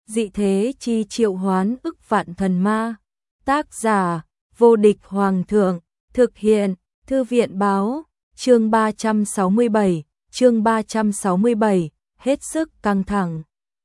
dị thế chi triệu hoán ức vạn thần ma. Tác giả, vô địch hoàng thượng, thực hiện, thư viện báo, chương 367, hết sức căng thẳng.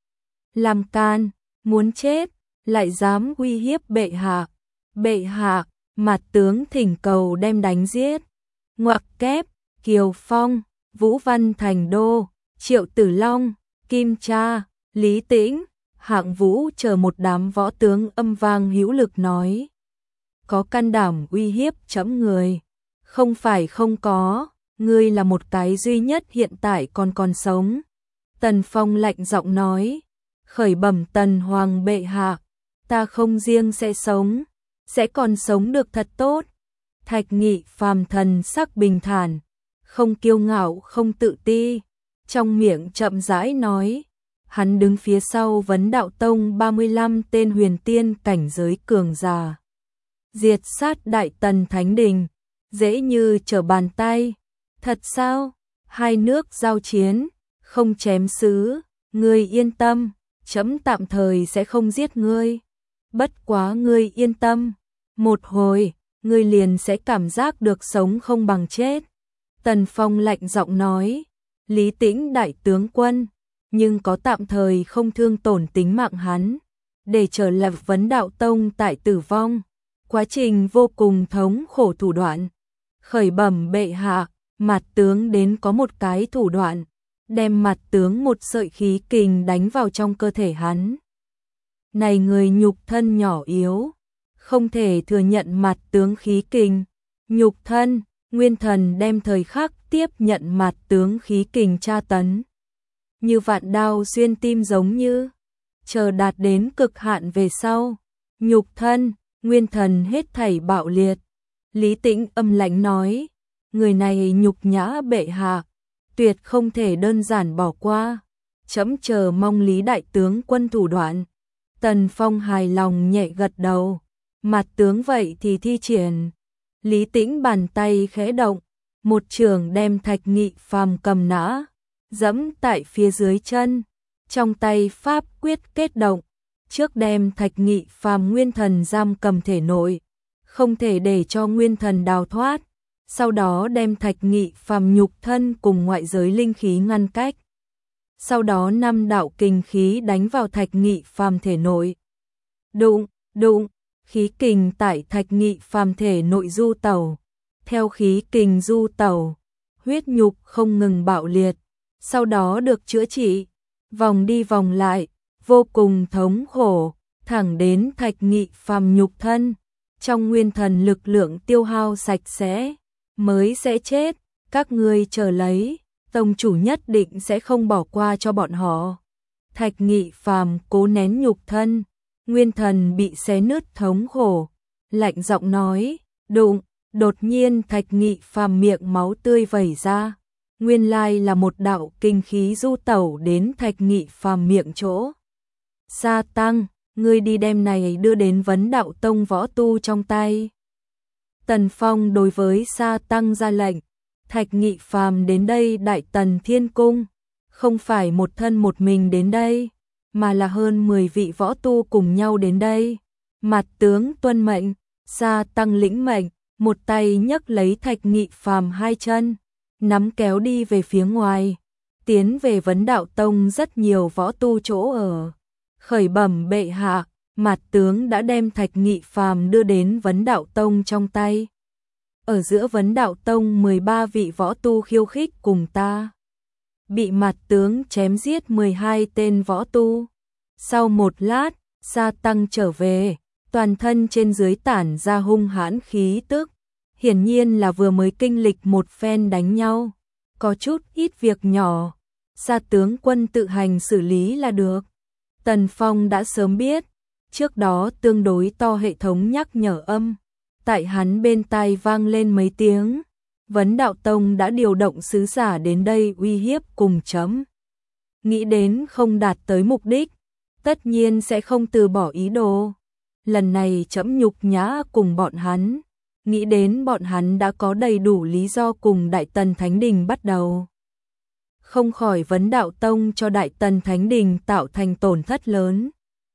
Làm can, muốn chết, lại dám uy hiếp bệ hạ. Bệ hạ, mặt tướng thỉnh cầu đem đánh giết. Ngoặc kép, Kiều Phong, Vũ Văn Thành Đô, Triệu Tử Long, Kim Cha, Lý Tĩnh, Hạng Vũ chờ một đám võ tướng âm vang hữu lực nói. Có can đảm uy hiếp chấm người. Không phải không có, ngươi là một cái duy nhất hiện tại còn sống. Tần Phong lạnh giọng nói, khởi bẩm Tần Hoàng bệ hạ, ta không riêng sẽ sống, sẽ còn sống được thật tốt. Thạch Nghị phàm thần sắc bình thản, không kiêu ngạo không tự ti, trong miệng chậm rãi nói. Hắn đứng phía sau Vấn Đạo Tông 35 tên huyền tiên cảnh giới cường giả. Diệt sát Đại Tần Thánh Đình, dễ như trở bàn tay. Thật sao? Hai nước giao chiến, không chém xứ, ngươi yên tâm, chấm tạm thời sẽ không giết ngươi. Bất quá ngươi yên tâm, một hồi, ngươi liền sẽ cảm giác được sống không bằng chết. Tần Phong lạnh giọng nói, Lý Tĩnh đại tướng quân, nhưng có tạm thời không thương tổn tính mạng hắn, để trở lại Vấn Đạo Tông tại tử vong. Quá trình vô cùng thống khổ thủ đoạn. Khởi bẩm bệ hạ, mặt tướng đến có một cái thủ đoạn, đem mặt tướng một sợi khí kình đánh vào trong cơ thể hắn. Này người nhục thân nhỏ yếu, không thể thừa nhận mặt tướng khí kình. Nhục thân, nguyên thần đem thời khắc tiếp nhận mặt tướng khí kình tra tấn. Như vạn đao xuyên tim giống như, chờ đạt đến cực hạn về sau, nhục thân, nguyên thần hết thảy bạo liệt. Lý Tĩnh âm lãnh nói, người này nhục nhã bệ hạ, tuyệt không thể đơn giản bỏ qua. Chấm chờ mong Lý đại tướng quân thủ đoạn. Tần Phong hài lòng nhẹ gật đầu, mặt tướng vậy thì thi triển. Lý Tĩnh bàn tay khẽ động, một chưởng đem Thạch Nghị phàm cầm nã, giẫm tại phía dưới chân, trong tay pháp quyết kết động, trước đem Thạch Nghị phàm nguyên thần giam cầm thể nội, không thể để cho nguyên thần đào thoát, sau đó đem Thạch Nghị phàm nhục thân cùng ngoại giới linh khí ngăn cách. Sau đó 5 đạo kình khí đánh vào Thạch Nghị phàm thể nội. Đụng, đụng, khí kình tại Thạch Nghị phàm thể nội du tẩu. Theo khí kình du tẩu, huyết nhục không ngừng bạo liệt, sau đó được chữa trị, vòng đi vòng lại, vô cùng thống khổ, thẳng đến Thạch Nghị phàm nhục thân, trong nguyên thần lực lượng tiêu hao sạch sẽ, mới sẽ chết. Các ngươi chờ lấy, tông chủ nhất định sẽ không bỏ qua cho bọn họ. Thạch Nghị phàm cố nén nhục thân, nguyên thần bị xé nứt thống khổ, lạnh giọng nói, đụng. Đột nhiên Thạch Nghị phàm miệng máu tươi vẩy ra, nguyên lai là một đạo kinh khí du tẩu đến Thạch Nghị phàm miệng chỗ. Sa Tăng, ngươi đi đem này đưa đến Vấn Đạo Tông võ tu trong tay. Tần Phong đối với Sa Tăng ra lệnh. Thạch Nghị phàm đến đây Đại Tần Thiên Cung, không phải một thân một mình đến đây, mà là hơn 10 vị võ tu cùng nhau đến đây. Mặt tướng tuân mệnh. Sa Tăng lĩnh mệnh, một tay nhấc lấy Thạch Nghị phàm hai chân, nắm kéo đi về phía ngoài, tiến về Vấn Đạo Tông rất nhiều võ tu chỗ ở. Khởi bẩm bệ hạ, mặt tướng đã đem Thạch Nghị phàm đưa đến Vấn Đạo Tông trong tay. Ở giữa Vấn Đạo Tông 13 vị võ tu khiêu khích cùng ta, bị mặt tướng chém giết 12 tên võ tu. Sau một lát, Sa Tăng trở về, toàn thân trên dưới tản ra hung hãn khí tức, hiển nhiên là vừa mới kinh lịch một phen đánh nhau, có chút ít việc nhỏ, Sa tướng quân tự hành xử lý là được. Tần Phong đã sớm biết, trước đó tương đối to hệ thống nhắc nhở âm, tại hắn bên tai vang lên mấy tiếng. Vấn Đạo Tông đã điều động sứ giả đến đây uy hiếp cùng chấm. Nghĩ đến không đạt tới mục đích, tất nhiên sẽ không từ bỏ ý đồ. Lần này chấm nhục nhã cùng bọn hắn, nghĩ đến bọn hắn đã có đầy đủ lý do cùng Đại Tần Thánh Đình bắt đầu. Không khỏi Vấn Đạo Tông cho Đại Tần Thánh Đình tạo thành tổn thất lớn.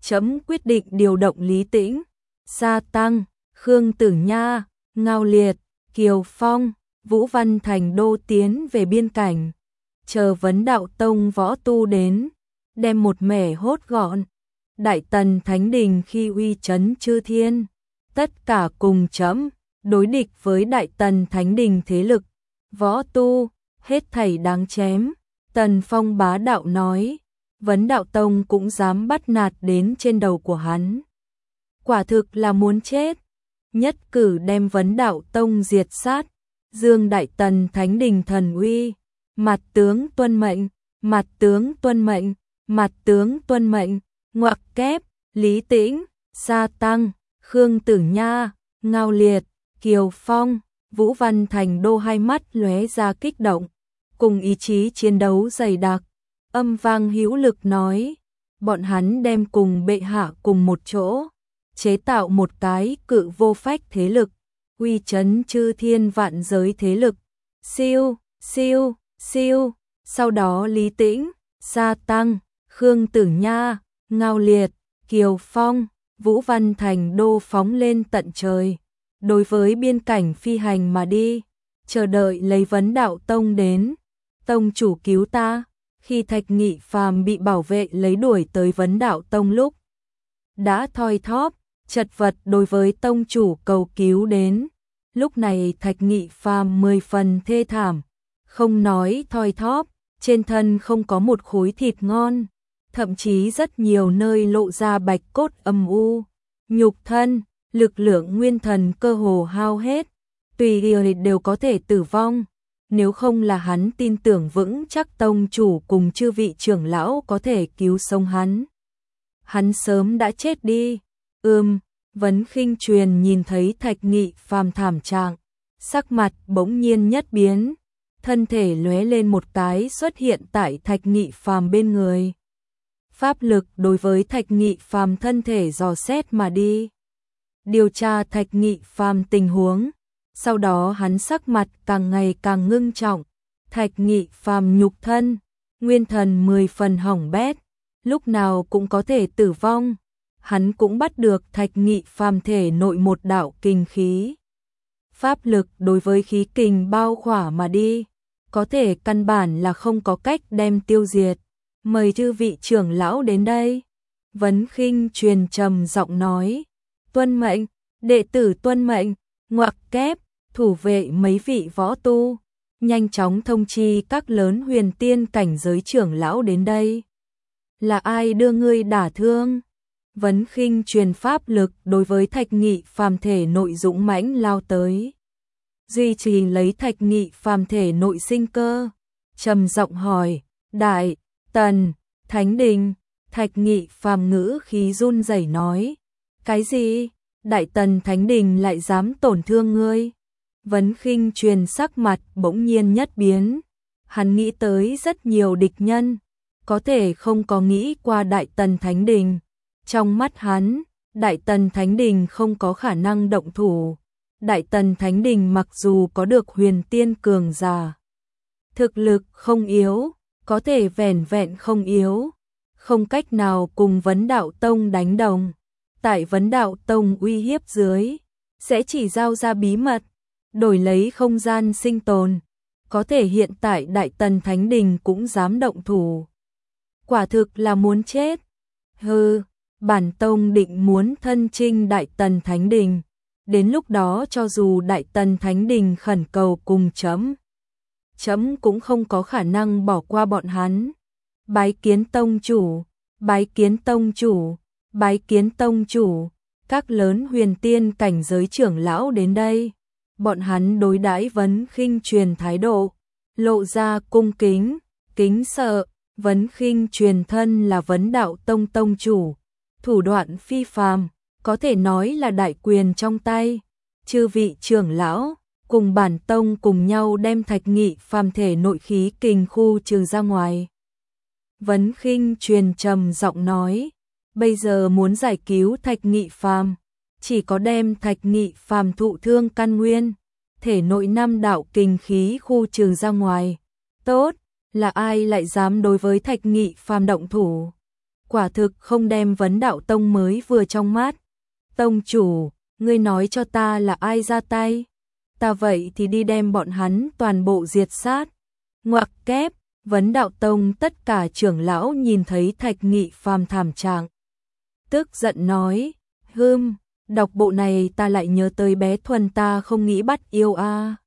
Trẫm quyết định điều động Lý Tĩnh, Sa Tăng, Khương Tử Nha, Ngao Liệt, Kiều Phong, Vũ Văn Thành Đô tiến về biên cảnh, chờ Vấn Đạo Tông võ tu đến, đem một mẻ hốt gọn. Đại Tần Thánh Đình khi uy chấn chư thiên, tất cả cùng trẫm đối địch với Đại Tần Thánh Đình thế lực, võ tu, hết thảy đáng chém. Tần Phong bá đạo nói, Vấn Đạo Tông cũng dám bắt nạt đến trên đầu của hắn. Quả thực là muốn chết, nhất cử đem Vấn Đạo Tông diệt sát, dương Đại Tần Thánh Đình thần uy, mặt tướng tuân mệnh, mặt tướng tuân mệnh, mặt tướng tuân mệnh, ngoặc kép, Lý Tĩnh, Sa Tăng, Khương Tử Nha, Ngao Liệt, Kiều Phong, Vũ Văn Thành Đô hai mắt lóe ra kích động, cùng ý chí chiến đấu dày đặc, âm vang hữu lực nói, bọn hắn đem cùng bệ hạ cùng một chỗ, chế tạo một cái cự vô phách thế lực, uy chấn chư thiên vạn giới thế lực. Siêu, siêu, siêu, sau đó Lý Tĩnh, Sa Tăng, Khương Tử Nha, Ngao Liệt, Kiều Phong, Vũ Văn Thành Đô phóng lên tận trời, đối với biên cảnh phi hành mà đi, chờ đợi lấy Vấn Đạo Tông đến. Tông chủ cứu ta. Khi Thạch Nghị Phàm bị bảo vệ lấy đuổi tới Vấn Đạo Tông lúc đã thoi thóp, chật vật đối với tông chủ cầu cứu đến. Lúc này Thạch Nghị Phàm 10 phần thê thảm, không nói thoi thóp, trên thân không có một khối thịt ngon, thậm chí rất nhiều nơi lộ ra bạch cốt âm u, nhục thân, lực lượng nguyên thần cơ hồ hao hết, tùy điều đều có thể tử vong. Nếu không là hắn tin tưởng vững chắc tông chủ cùng chư vị trưởng lão có thể cứu sống hắn sớm đã chết đi. Vấn Khinh Truyền nhìn thấy Thạch Nghị Phàm thảm trạng, sắc mặt bỗng nhiên nhất biến, thân thể lóe lên một cái xuất hiện tại Thạch Nghị Phàm bên người. Pháp lực đối với Thạch Nghị Phàm thân thể dò xét mà đi, điều tra Thạch Nghị Phàm tình huống. Sau đó hắn sắc mặt càng ngày càng ngưng trọng, Thạch Nghị Phàm nhục thân, nguyên thần 10 phần hỏng bét, lúc nào cũng có thể tử vong. Hắn cũng bắt được Thạch Nghị Phàm thể nội một đạo kình khí. Pháp lực đối với khí kình bao khỏa mà đi, có thể căn bản là không có cách đem tiêu diệt. Mời chư vị trưởng lão đến đây. Vấn Khinh Truyền trầm giọng nói, tuân mệnh, đệ tử tuân mệnh, ngoặc kép, thủ vệ mấy vị võ tu, nhanh chóng thông chi các lớn huyền tiên cảnh giới trưởng lão đến đây. Là ai đưa ngươi đả thương? Vấn Khinh Truyền pháp lực đối với Thạch Nghị Phàm thể nội dũng mãnh lao tới, duy trì lấy Thạch Nghị Phàm thể nội sinh cơ, trầm giọng hỏi, Đại Tần Thánh Đình. Thạch Nghị Phàm ngữ khí run rẩy nói, cái gì? Đại Tần Thánh Đình lại dám tổn thương ngươi? Vấn Khinh Truyền sắc mặt bỗng nhiên nhất biến, hắn nghĩ tới rất nhiều địch nhân, có thể không có nghĩ qua Đại Tần Thánh Đình. Trong mắt hắn, Đại Tần Thánh Đình không có khả năng động thủ. Đại Tần Thánh Đình mặc dù có được huyền tiên cường giả, thực lực không yếu, có thể vẻn vẹn không yếu, không cách nào cùng Vấn Đạo Tông đánh đồng. Tại Vấn Đạo Tông uy hiếp dưới, sẽ chỉ giao ra bí mật, đổi lấy không gian sinh tồn. Có thể hiện tại Đại Tần Thánh Đình cũng dám động thủ, quả thực là muốn chết. Hừ, bản tông định muốn thân chinh Đại Tần Thánh Đình, đến lúc đó cho dù Đại Tần Thánh Đình khẩn cầu cùng chấm cũng không có khả năng bỏ qua bọn hắn. Bái kiến tông chủ, bái kiến tông chủ, bái kiến tông chủ. Các lớn huyền tiên cảnh giới trưởng lão đến đây, bọn hắn đối đãi Vấn Khinh Truyền thái độ lộ ra cung kính, kính sợ. Vấn Khinh Truyền thân là Vấn Đạo Tông tông chủ, thủ đoạn phi phàm, có thể nói là đại quyền trong tay. Chư vị trưởng lão cùng bản tông cùng nhau đem Thạch Nghị Phàm thể nội khí kình khu trừ ra ngoài. Vấn Khinh Truyền trầm giọng nói, bây giờ muốn giải cứu Thạch Nghị Phàm, chỉ có đem Thạch Nghị Phàm thụ thương căn nguyên, thể nội 5 đạo kình khí khu trừ ra ngoài. Tốt, là ai lại dám đối với Thạch Nghị Phàm động thủ? quả thực không đem Vấn Đạo Tông mới vừa trong mắt. Tông chủ, ngươi nói cho ta là ai ra tay? Ta vậy thì đi đem bọn hắn toàn bộ diệt sát. Ngoặc kép, Vấn Đạo Tông tất cả trưởng lão nhìn thấy Thạch Nghị Phàm thảm trạng. Tức giận nói, đọc bộ này ta lại nhớ tới bé Thuần ta không nghĩ bắt yêu a.